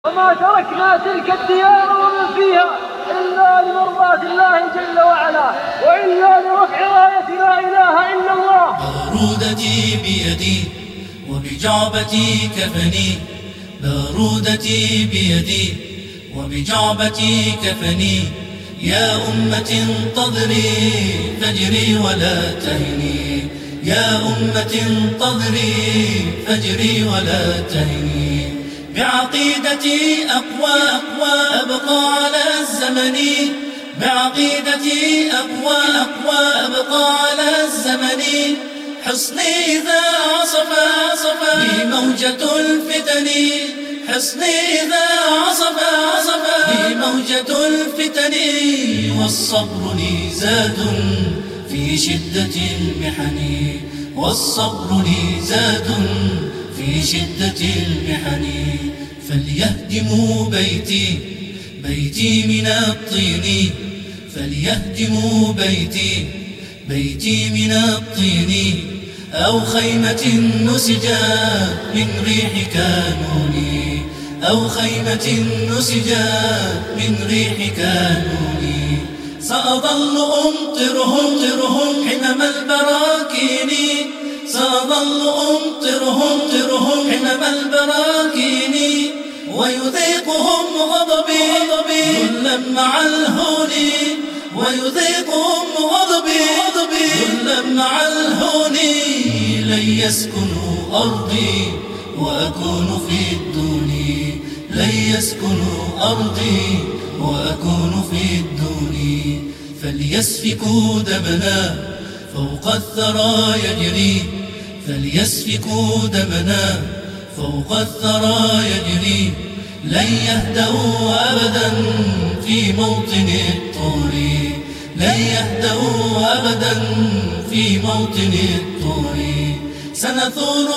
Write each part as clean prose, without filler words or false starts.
وما تركنا تلك الديار ومن فيها إلا لمرضاة الله جل وعلا وإلا لرفع راية لا إله إلا الله. بارودتي بيدي وبجعبتي كفني، بارودتي بيدي وبجعبتي كفني. يا أمة انتظري فجري ولا تهني، يا أمة انتظري فجري ولا تهني. بعقيدتي أقوى أبقى على الزمن، بعقيدتي أقوى أبقى على الزمن. حصني إذا عصف بي موجة الفتن، حصني إذا عصف بي موجة الفتن. والصبر لي زاد في شدة المحن، والصبر لي زاد في شدة المحن. فليهدموا بيتي من الطين، فليهدموا بيتي من الطين. أو خيمة نسجت من ريح كانوني، أو خيمة نسجت من ريح كانوني. سأظل أمطرهم حمم البراكين، سأظل أمطرهم حمم البراكين. ويذيقهم غضبي ذلا مع الهون، ويذيقهم غضبي ذلا مع الهون. لن يسكنوا أرضي وأكون في الدون، لن يسكنوا أرضي وأكون في الدون. فليسفكوا دمنا فوق الثرى يجري، فليسفكوا دمنا فوق الثرى يجري. لن يهدأوا أبدا في موطن الطور، لن يهدأوا أبدا في موطن الطور. سنثور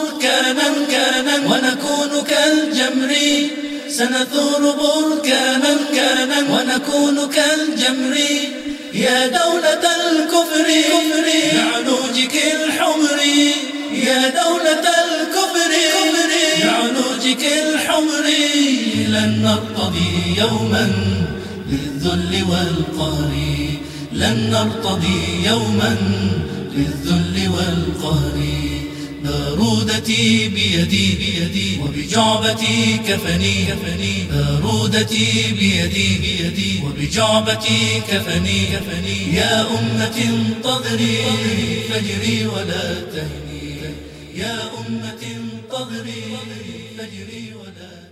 بركانا ونكون كالجمر، سنثور بركانا ونكون كالجمر. يا دولة الكفر بعلوجك الحمر، يا دولة الكفر بعلوجك الحمر. لن نرتضي يوما للذل والقهر، لن نرتضي يوما للذل والقهر. بارودتي بيدي وبجعبتي كفني، بارودتي بيدي وبجعبتي كفني. يا أمة انتظري فجري ولا تهني، يا أمة انتظري فجري ولا تهني.